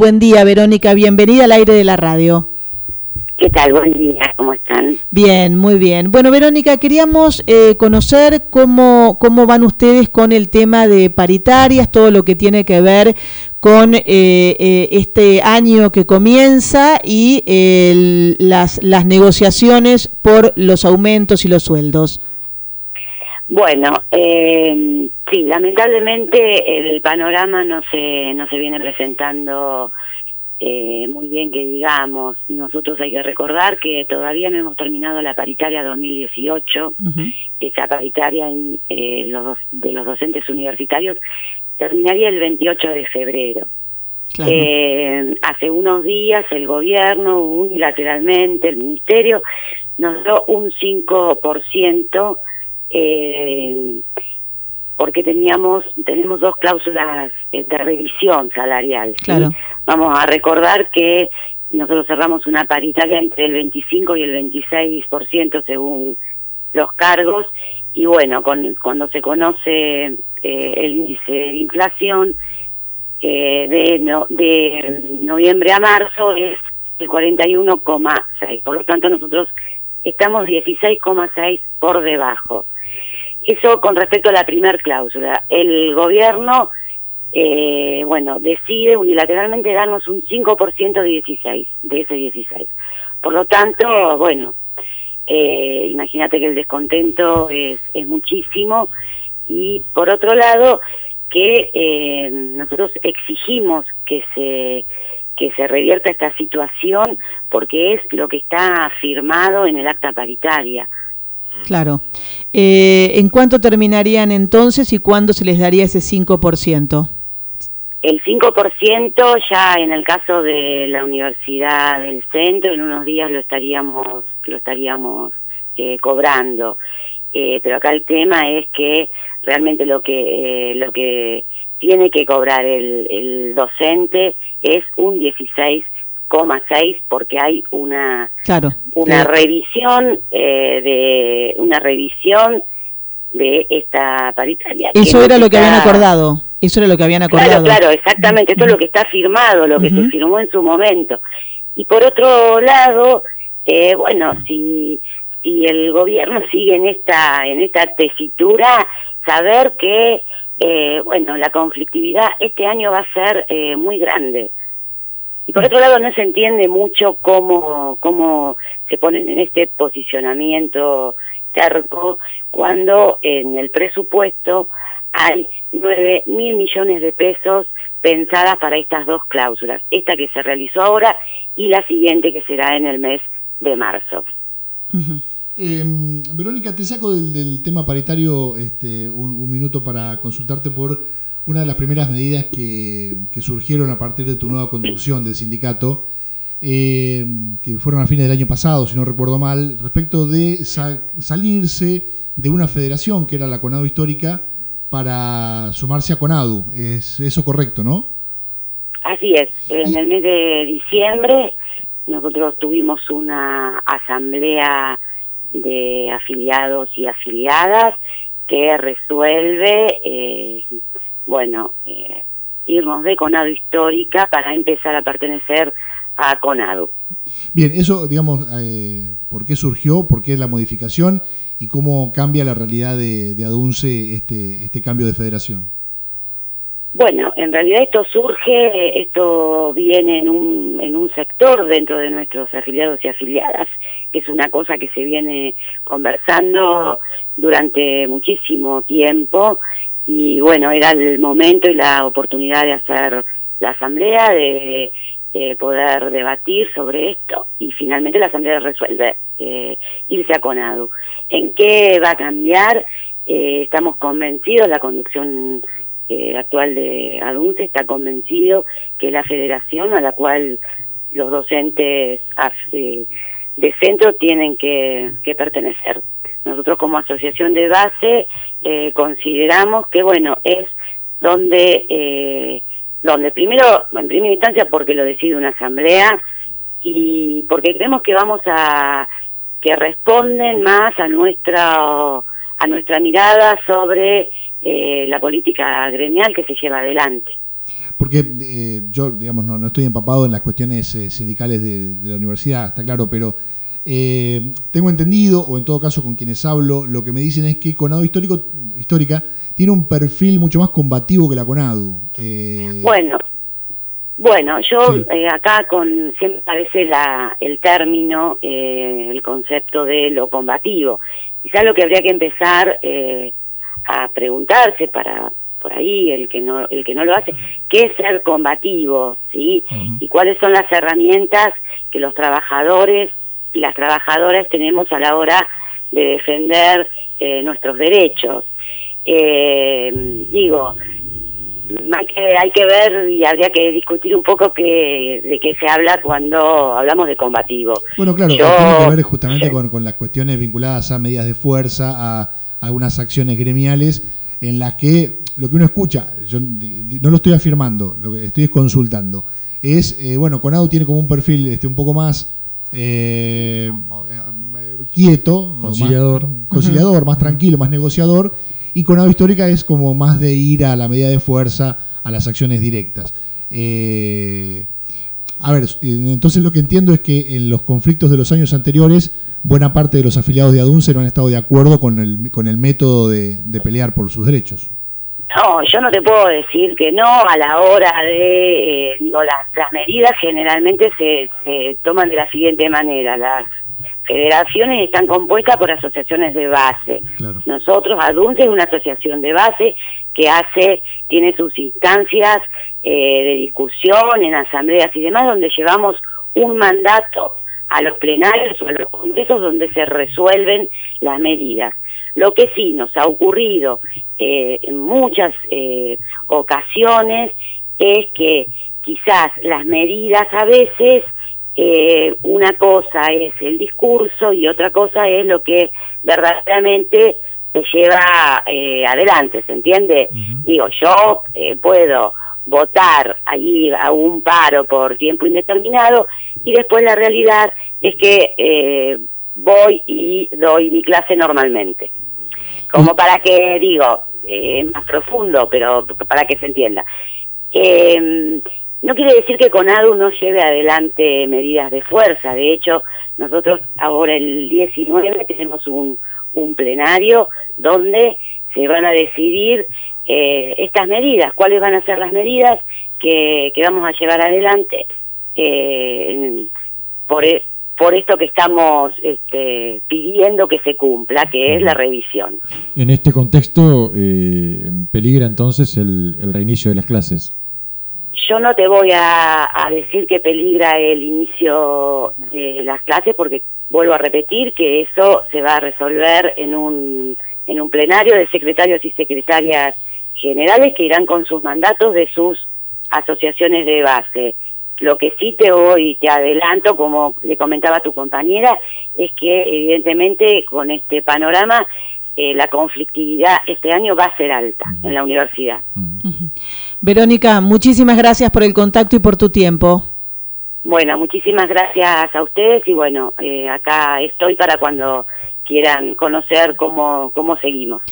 Buen día, Verónica, bienvenida al aire de la radio. ¿Qué tal? Buen día, ¿cómo están? Bien, muy bien. Bueno, Verónica, queríamos conocer cómo van ustedes con el tema de paritarias, todo lo que tiene que ver con este año que comienza y las negociaciones por los aumentos y los sueldos. Bueno, sí, lamentablemente el panorama no se viene presentando muy bien, que digamos. Nosotros hay que recordar que todavía no hemos terminado la paritaria 2018, esa paritaria de los docentes universitarios terminaría el 28 de febrero. Claro. Hace unos días el gobierno unilateralmente, el ministerio, nos dio un 5%, porque tenemos dos cláusulas de revisión salarial. ¿Sí? Claro. Vamos a recordar que nosotros cerramos una paritaria entre el 25 y el 26% según los cargos, y bueno, cuando se conoce el índice de inflación de noviembre a marzo es el 41,6, por lo tanto nosotros estamos 16,6 por debajo. Eso con respecto a la primer cláusula. El gobierno, decide unilateralmente darnos un 5% de ese 16. Por lo tanto, imagínate que el descontento es muchísimo, y por otro lado, que nosotros exigimos que se revierta esta situación, porque es lo que está firmado en el acta paritaria. Claro. ¿En cuánto terminarían entonces y cuándo se les daría ese 5%? El 5% ya en el caso de la Universidad del Centro, en unos días lo estaríamos cobrando. Pero acá el tema es que realmente lo que tiene que cobrar el docente es un 16,6, porque hay una revisión de esta paritaria. Eso era lo que habían acordado. Claro, exactamente. Esto es lo que está firmado, lo que se firmó en su momento. Y por otro lado, si el gobierno sigue en esta tesitura, saber que la conflictividad este año va a ser muy grande. Y por otro lado, no se entiende mucho cómo se ponen en este posicionamiento terco cuando en el presupuesto hay 9.000 millones de pesos pensadas para estas dos cláusulas, esta que se realizó ahora y la siguiente que será en el mes de marzo. Verónica, te saco del tema paritario un minuto para consultarte por una de las primeras medidas que surgieron a partir de tu nueva conducción del sindicato, que fueron a fines del año pasado, si no recuerdo mal, respecto de salirse de una federación que era la CONADU histórica para sumarse a CONADU. ¿Es eso correcto, no? Así es. En el mes de diciembre nosotros tuvimos una asamblea de afiliados y afiliadas que resuelve irnos de CONADU histórica para empezar a pertenecer a CONADU. Bien, eso, digamos, ¿por qué surgió? ¿Por qué la modificación? ¿Y cómo cambia la realidad de ADUNCE este cambio de federación? Bueno, en realidad esto viene en un sector dentro de nuestros afiliados y afiliadas, que es una cosa que se viene conversando durante muchísimo tiempo, y era el momento y la oportunidad de hacer la asamblea, de poder debatir sobre esto, y finalmente la asamblea resuelve irse a CONADU. ¿En qué va a cambiar? Estamos convencidos, la conducción actual de ADUNCE está convencido que la federación a la cual los docentes de centro tienen que pertenecer. Nosotros como asociación de base consideramos que es donde primero, en primera instancia, porque lo decide una asamblea, y porque creemos que que responden más a nuestra mirada sobre la política gremial que se lleva adelante. porque yo, digamos, no estoy empapado en las cuestiones sindicales de la universidad, está claro, pero tengo entendido, o en todo caso con quienes hablo, lo que me dicen es que Conadu Histórica tiene un perfil mucho más combativo que la Conadu. Bueno, yo Sí. acá siempre aparece el término, el concepto de lo combativo. Quizás lo que habría que empezar a preguntarse por ahí el que no lo hace, ¿qué es ser combativo? ¿Sí? Uh-huh. Y cuáles son las herramientas que los trabajadores y las trabajadoras tenemos a la hora de defender nuestros derechos. Digo, hay que ver y habría que discutir un poco de qué se habla cuando hablamos de combativo. Bueno, claro, tiene que ver justamente con las cuestiones vinculadas a medidas de fuerza, a algunas acciones gremiales en las que lo que uno escucha, yo no lo estoy afirmando, lo que estoy consultando, es, Conadu tiene como un perfil un poco más quieto, conciliador, más tranquilo, más negociador, y Conadu Histórica es como más de ir a la medida de fuerza, a las acciones directas. A ver, entonces lo que entiendo es que en los conflictos de los años anteriores, buena parte de los afiliados de ADUNCE no han estado de acuerdo con el método de pelear por sus derechos. No, yo no te puedo decir que no a la hora de... las medidas generalmente se toman de la siguiente manera. Las federaciones están compuestas por asociaciones de base. Claro. Nosotros, ADUNCE, es una asociación de base que tiene sus instancias de discusión en asambleas y demás, donde llevamos un mandato a los plenarios o a los congresos donde se resuelven las medidas. Lo que sí nos ha ocurrido en muchas ocasiones es que quizás las medidas a veces, una cosa es el discurso y otra cosa es lo que verdaderamente se lleva adelante, ¿se entiende? Uh-huh. Digo, yo puedo votar ahí a un paro por tiempo indeterminado y después la realidad es que voy y doy mi clase normalmente. Como para que, más profundo, pero para que se entienda. No quiere decir que Conadu no lleve adelante medidas de fuerza. De hecho, nosotros ahora el 19 tenemos un plenario donde se van a decidir estas medidas, cuáles van a ser las medidas que vamos a llevar adelante por esto que estamos pidiendo que se cumpla, que es la revisión. En este contexto, ¿peligra entonces el reinicio de las clases? Yo no te voy a decir que peligra el inicio de las clases, porque vuelvo a repetir que eso se va a resolver en un plenario de secretarios y secretarias generales que irán con sus mandatos de sus asociaciones de base. Lo que sí te adelanto, como le comentaba a tu compañera, es que evidentemente con este panorama la conflictividad este año va a ser alta en la universidad. Verónica, muchísimas gracias por el contacto y por tu tiempo. Bueno, muchísimas gracias a ustedes y bueno, acá estoy para cuando quieran conocer cómo seguimos.